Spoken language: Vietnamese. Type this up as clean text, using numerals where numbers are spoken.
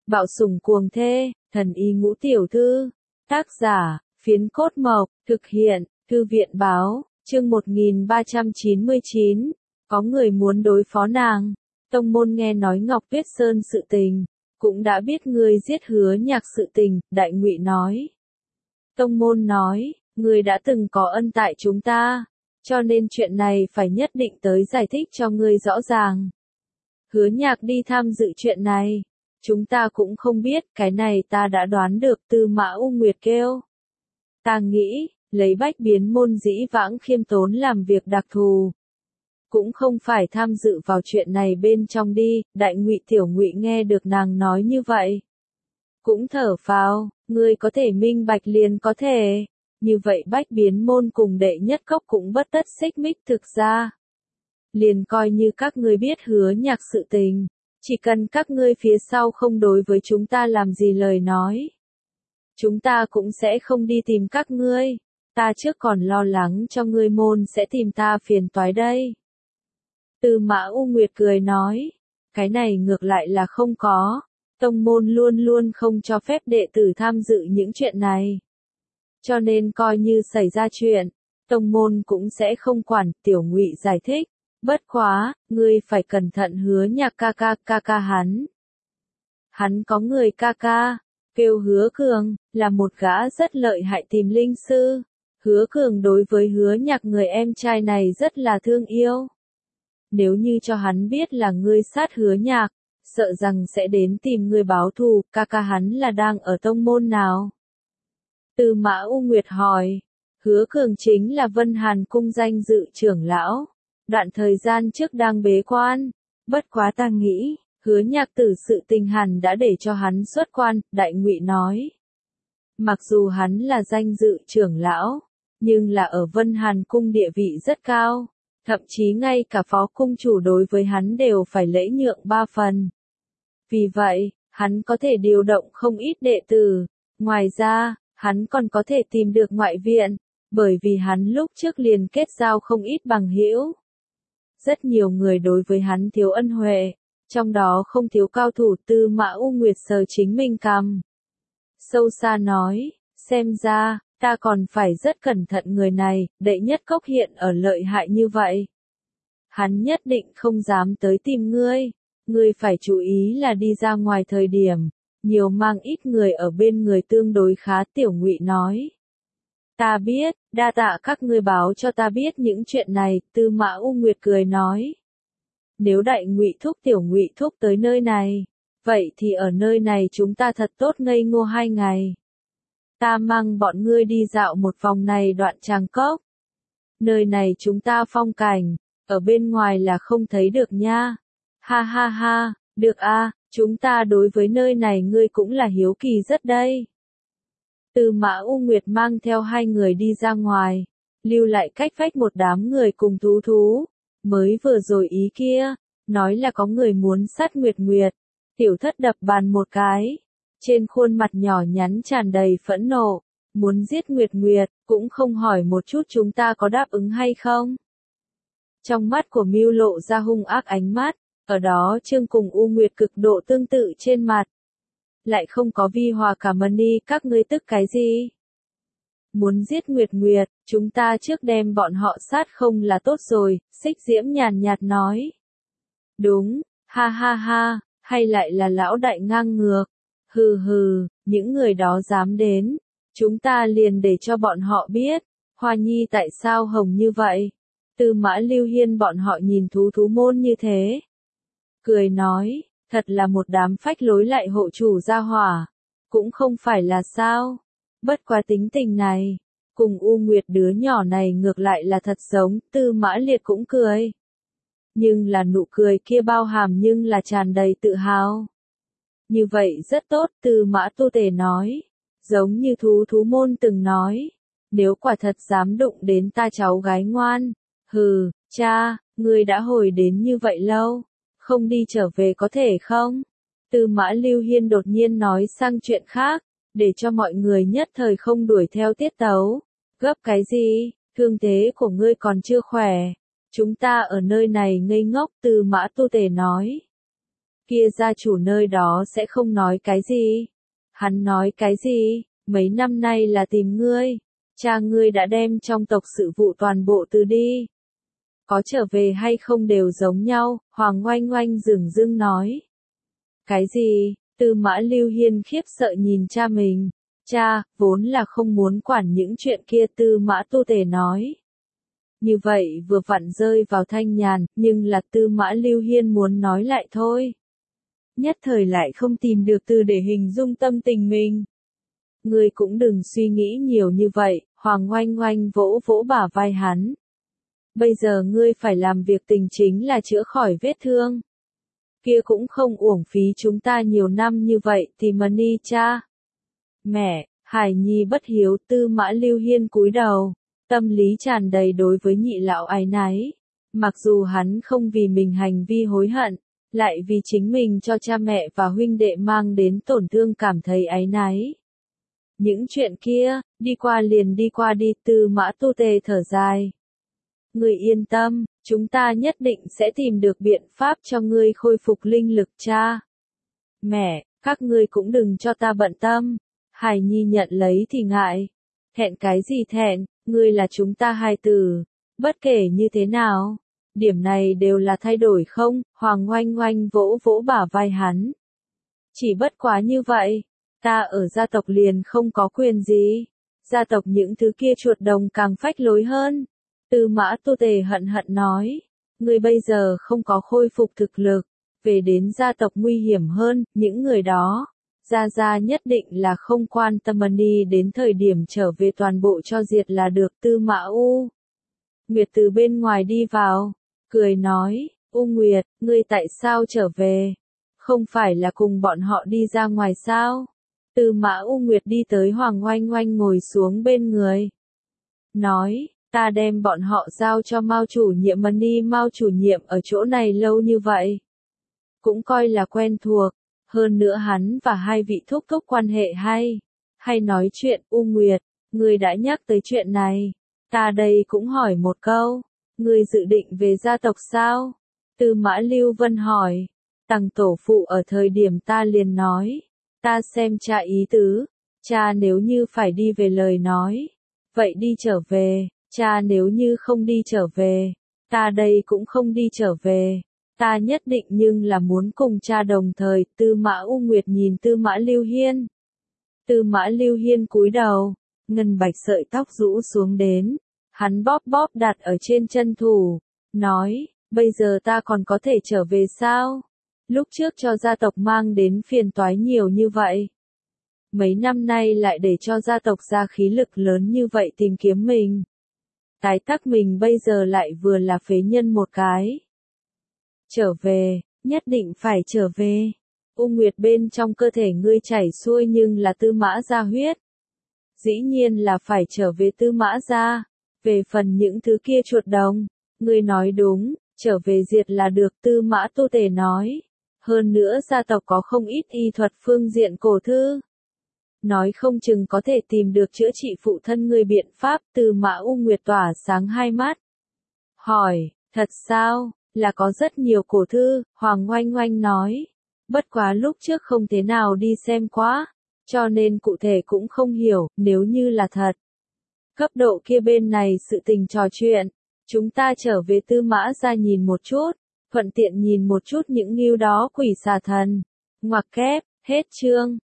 Bạo sủng cuồng thê, thần y ngũ tiểu thư. Tác giả, Phiến Cốt Mộc, thực hiện, Thư viện báo, chương 1399. Có người muốn đối phó nàng. Tông môn nghe nói Ngọc Tuyết Sơn sự tình, cũng đã biết ngươi giết Hứa Nhạc sự tình, Đại Ngụy nói. Tông môn nói, ngươi đã từng có ân tại chúng ta, cho nên chuyện này phải nhất định tới giải thích cho ngươi rõ ràng. Hứa Nhạc đi tham dự chuyện này, chúng ta cũng không biết, cái này ta đã đoán được. Tư Mã U Nguyệt kêu. Ta nghĩ, lấy Bách Biến môn dĩ vãng khiêm tốn làm việc đặc thù, cũng không phải tham dự vào chuyện này bên trong đi. Đại Ngụy Tiểu Ngụy nghe được nàng nói như vậy, cũng thở phào, ngươi có thể minh bạch liền có thể. Như vậy Bách Biến môn cùng Đệ Nhất Cốc cũng bất tất xích mích. Thực ra, liền coi như các ngươi biết Hứa Nhạc sự tình, chỉ cần các ngươi phía sau không đối với chúng ta làm gì lời nói, chúng ta cũng sẽ không đi tìm các ngươi. Ta trước còn lo lắng cho ngươi môn sẽ tìm ta phiền toái đây. Tư Mã U Nguyệt cười nói, cái này ngược lại là không có. Tông môn luôn luôn không cho phép đệ tử tham dự những chuyện này, cho nên coi như xảy ra chuyện, tông môn cũng sẽ không quản. Tiểu Ngụy giải thích, bất quá, ngươi phải cẩn thận Hứa Nhạc ca ca hắn. Hắn có người ca ca, kêu Hứa Cường, là một gã rất lợi hại tìm linh sư. Hứa Cường đối với Hứa Nhạc người em trai này rất là thương yêu. Nếu như cho hắn biết là ngươi sát Hứa Nhạc, sợ rằng sẽ đến tìm ngươi báo thù. Ca ca hắn là đang ở tông môn nào? Tư Mã U Nguyệt hỏi. Hứa Cường chính là Vân Hàn cung danh dự trưởng lão, đoạn thời gian trước đang bế quan. Bất quá ta nghĩ, Hứa Nhạc tử sự tình hẳn đã để cho hắn xuất quan. Đại Ngụy nói, mặc dù hắn là danh dự trưởng lão, nhưng là ở Vân Hàn cung địa vị rất cao, thậm chí ngay cả phó cung chủ đối với hắn đều phải lễ nhượng 3 phần. Vì vậy, hắn có thể điều động không ít đệ tử. Ngoài ra, hắn còn có thể tìm được ngoại viện, bởi vì hắn lúc trước liền kết giao không ít bằng hữu. Rất nhiều người đối với hắn thiếu ân huệ, trong đó không thiếu cao thủ. Tư Mã U Nguyệt sờ chính mình cằm, sâu xa nói, xem ra, ta còn phải rất cẩn thận người này. Đệ Nhất Cốc hiện ở lợi hại như vậy, hắn nhất định không dám tới tìm ngươi. Ngươi phải chú ý là đi ra ngoài thời điểm, nhiều mang ít người ở bên người tương đối khá. Tiểu Ngụy nói, ta biết, đa tạ các ngươi báo cho ta biết những chuyện này. Tư Mã U Nguyệt cười nói, nếu Đại Ngụy thúc Tiểu Ngụy thúc tới nơi này, vậy thì ở nơi này chúng ta thật tốt ngây ngô 2 ngày. Ta mang bọn ngươi đi dạo một vòng này đoạn Tràng Cốc. Nơi này chúng ta phong cảnh, ở bên ngoài là không thấy được nha. Ha ha ha, được a, chúng ta đối với nơi này ngươi cũng là hiếu kỳ rất đây. Tư Mã U Nguyệt mang theo 2 người đi ra ngoài, lưu lại cách vách một đám người cùng thú. Mới vừa rồi ý kia, nói là có người muốn sát Nguyệt Nguyệt. Tiểu Thất đập bàn một cái, trên khuôn mặt nhỏ nhắn tràn đầy phẫn nộ, muốn giết Nguyệt Nguyệt, cũng không hỏi một chút chúng ta có đáp ứng hay không. Trong mắt của Mưu lộ ra hung ác ánh mắt, ở đó Trương cùng U Nguyệt cực độ tương tự trên mặt. Lại không có Vi Hòa cả Mani, các ngươi tức cái gì? Muốn giết Nguyệt Nguyệt, chúng ta trước đem bọn họ sát không là tốt rồi. Xích Diễm nhàn nhạt nói. Đúng, ha ha ha, hay lại là lão đại ngang ngược. Hừ hừ, những người đó dám đến, chúng ta liền để cho bọn họ biết, Hoa Nhi tại sao hồng như vậy. Tư Mã Lưu Hiên bọn họ nhìn thú môn như thế, cười nói, thật là một đám phách lối lại hộ chủ gia hỏa, cũng không phải là sao. Bất quá tính tình này, cùng U Nguyệt đứa nhỏ này ngược lại là thật giống. Tư Mã Liệt cũng cười, nhưng là nụ cười kia bao hàm nhưng là tràn đầy tự hào. Như vậy rất tốt. Tư Mã Tu Tề nói, giống như thú môn từng nói, nếu quả thật dám đụng đến ta cháu gái ngoan, hừ, cha, ngươi đã hồi đến như vậy lâu, không đi trở về có thể không? Tư Mã Lưu Hiên đột nhiên nói sang chuyện khác, để cho mọi người nhất thời không đuổi theo tiết tấu. Gấp cái gì, thương thế của ngươi còn chưa khỏe, chúng ta ở nơi này ngây ngốc. Tư Mã Tu Tề nói, Kia gia chủ nơi đó sẽ không nói cái gì. Hắn nói cái gì, mấy năm nay là tìm ngươi. Cha ngươi đã đem trong tộc sự vụ toàn bộ từ đi. Có trở về hay không đều giống nhau, Hoàng Oanh Oanh dửng dưng nói. Cái gì, Tư Mã Lưu Hiên khiếp sợ nhìn cha mình. Cha, vốn là không muốn quản những chuyện kia, Tư Mã Tu Tề nói. Như vậy vừa vặn rơi vào thanh nhàn, nhưng là Tư Mã Lưu Hiên muốn nói lại thôi. Nhất thời lại không tìm được từ để hình dung tâm tình mình. Ngươi cũng đừng suy nghĩ nhiều như vậy, Hoàng Oanh Oanh vỗ vỗ bả vai hắn. Bây giờ ngươi phải làm việc tình chính là chữa khỏi vết thương. Kia cũng không uổng phí chúng ta nhiều năm như vậy, Timony cha. Mẹ, Hải Nhi bất hiếu, Tư Mã Lưu Hiên cúi đầu, tâm lý tràn đầy đối với nhị lão áy náy. Mặc dù hắn không vì mình hành vi hối hận, lại vì chính mình cho cha mẹ và huynh đệ mang đến tổn thương cảm thấy áy náy. Những chuyện kia, đi qua liền đi qua đi, Tư Mã Tu Tề thở dài. Ngươi yên tâm, chúng ta nhất định sẽ tìm được biện pháp cho ngươi khôi phục linh lực cha. Mẹ, các ngươi cũng đừng cho ta bận tâm. Hải Nhi nhận lấy thì ngại. Thẹn cái gì thẹn, ngươi là chúng ta hai tử. Bất kể như thế nào, điểm này đều là thay đổi không, Hoàng Oanh Oanh vỗ vỗ bả vai hắn. Chỉ bất quá như vậy, ta ở gia tộc liền không có quyền gì. Gia tộc những thứ kia chuột đồng càng phách lối hơn. Tư Mã Tu Tề hận hận nói, ngươi bây giờ không có khôi phục thực lực, về đến gia tộc nguy hiểm hơn, những người đó, gia nhất định là không quan tâm đi, đến thời điểm trở về toàn bộ cho diệt là được. Tư Mã U Nguyệt từ bên ngoài đi vào, cười nói, U Nguyệt, ngươi tại sao trở về? Không phải là cùng bọn họ đi ra ngoài sao? Tư Mã U Nguyệt đi tới Hoàng Oanh Oanh ngồi xuống bên người. Nói, ta đem bọn họ giao cho Mao chủ nhiệm Mani, Mao chủ nhiệm ở chỗ này lâu như vậy. Cũng coi là quen thuộc, hơn nữa hắn và hai vị thúc thúc quan hệ hay nói chuyện. U Nguyệt, ngươi đã nhắc tới chuyện này. Ta đây cũng hỏi một câu, ngươi dự định về gia tộc sao? Tư Mã Lưu Vân hỏi, Tằng tổ phụ ở thời điểm ta liền nói, ta xem cha ý tứ, cha nếu như phải đi về lời nói, vậy đi trở về, cha nếu như không đi trở về, ta đây cũng không đi trở về, ta nhất định nhưng là muốn cùng cha đồng thời. Tư Mã U Nguyệt nhìn Tư Mã Lưu Hiên. Tư Mã Lưu Hiên cúi đầu, ngân bạch sợi tóc rũ xuống đến, hắn bóp bóp đặt ở trên chân thủ, nói, bây giờ ta còn có thể trở về sao? Lúc trước cho gia tộc mang đến phiền toái nhiều như vậy. Mấy năm nay lại để cho gia tộc ra khí lực lớn như vậy tìm kiếm mình. Tái tắc mình bây giờ lại vừa là phế nhân một cái. Trở về, nhất định phải trở về. U Nguyệt, bên trong cơ thể ngươi chảy xuôi nhưng là Tư Mã gia huyết. Dĩ nhiên là phải trở về Tư Mã gia. Về phần những thứ kia chuột đồng, ngươi nói đúng, trở về diệt là được. Tư Mã Tu Tề nói. Hơn nữa gia tộc có không ít y thuật phương diện cổ thư. Nói không chừng có thể tìm được chữa trị phụ thân ngươi biện pháp. Tư Mã U Nguyệt tỏa sáng hai mắt. Hỏi, thật sao, là có rất nhiều cổ thư, Hoàng Oanh Oanh nói. Bất quá lúc trước không thế nào đi xem quá, cho nên cụ thể cũng không hiểu, nếu như là thật. Cấp độ kia bên này sự tình trò chuyện, chúng ta trở về Tư Mã ra nhìn một chút, thuận tiện nhìn một chút những ngưu đó quỷ xà thần. Ngoặc kép, hết chương.